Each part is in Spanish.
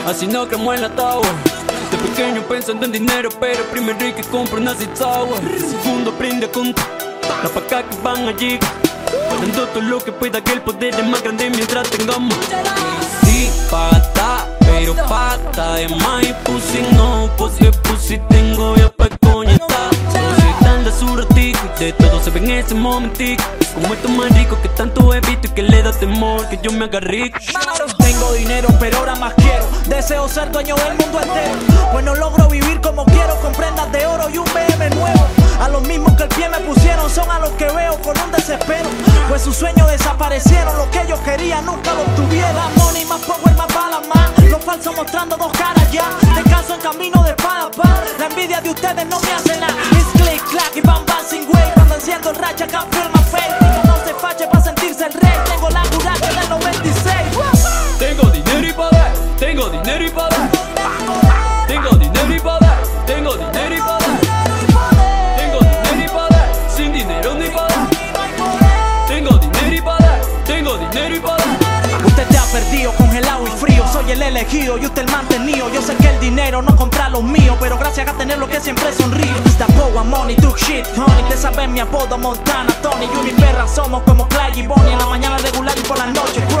así no cremo en la tower. De pequeño pensando en dinero, pero primero hay que comprar una Tower. Segundo aprende a contar, la paca que van allí. Dando todo lo que pueda, que el poder es más grande mientras tengamos. Sí, pata, pero pata de más y pussy no, porque pussy tengo ya pa' coñetar. Soy tan de su ratico y de todo se ve en ese momentico. Como esto más rico que tanto he visto y que le da temor que yo me haga rico. Tengo dinero pero ahora más quiero, deseo ser dueño del mundo entero. Pues no logro vivir como quiero, con prendas de oro y un BM nuevo. A los mismos que el pie me pusieron son a los que veo con un desespero. Pues sus sueños desaparecieron, lo que ellos querían nunca lo obtuvieron. Money, más power, más balas, más los falsos mostrando dos caras ya. Descanso en camino de espada, pa. La envidia de ustedes no me hace nada. It's click, clack y bam, bam, sin way. Cuando enciendo el racha, can feel my face. No se fache pa' sentirse el rey. Tengo la curaca del 96. Tengo dinero y poder, tengo dinero y poder. Tengo dinero y poder, tengo dinero y poder. Tengo dinero y poder, sin dinero ni poder. Tengo dinero y poder, tengo dinero y poder. Usted te ha perdido, congelado y frío. Soy el elegido y usted el mantenido. Yo sé que el dinero no compra lo mío, pero gracias a tener lo que siempre sonrío. Mr. Power Money, took shit, honey. Te sabes mi apodo, Montana, Tony. Yo y mi perra somos como Clyde y Bonnie. En la mañana regular y por las noches, bro.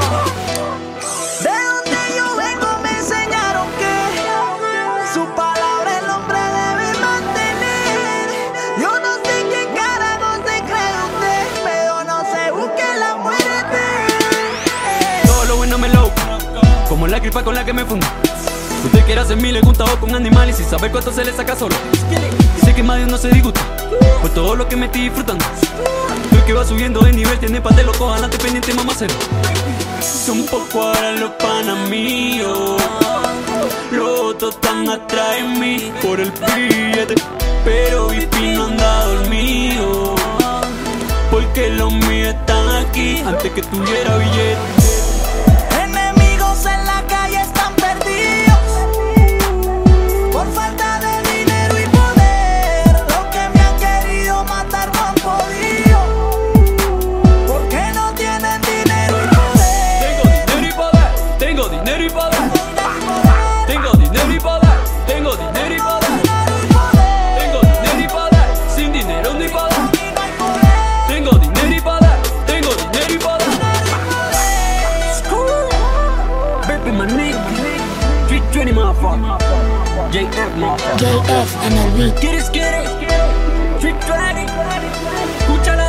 De donde yo vengo me enseñaron que su palabra el hombre debe mantener. Yo no sé qué carajo se cree usted, pero no se busque la muerte. Todo lo bueno me lo, como la gripa con la que me fundí. Usted quiere hacer mil juntados con animales y saber cuánto se le saca solo. Sé que más de uno se disgusta por todo lo que me estoy disfrutando. Creo que va subiendo de nivel, tiene pan de loco, adelante pendiente mamacero. Son poco ahora los panas míos, los otros están atrás de mí por el billete, pero VIP no anda dormido, porque los míos están aquí antes que tuviera billete. Enemigos en la calle están perdidos por falta de dinero y poder. Los que me han querido matar no han podido, porque no tienen dinero y poder. Tengo dinero y poder, tengo dinero y poder, tengo dinero y poder, tengo dinero y poder, sin dinero ni poder. Tengo dinero y poder, tengo dinero y poder. Baby, my nigga, 320 motherfucker, JF motherfucker, JF en el beat. get it, 320, escúchala.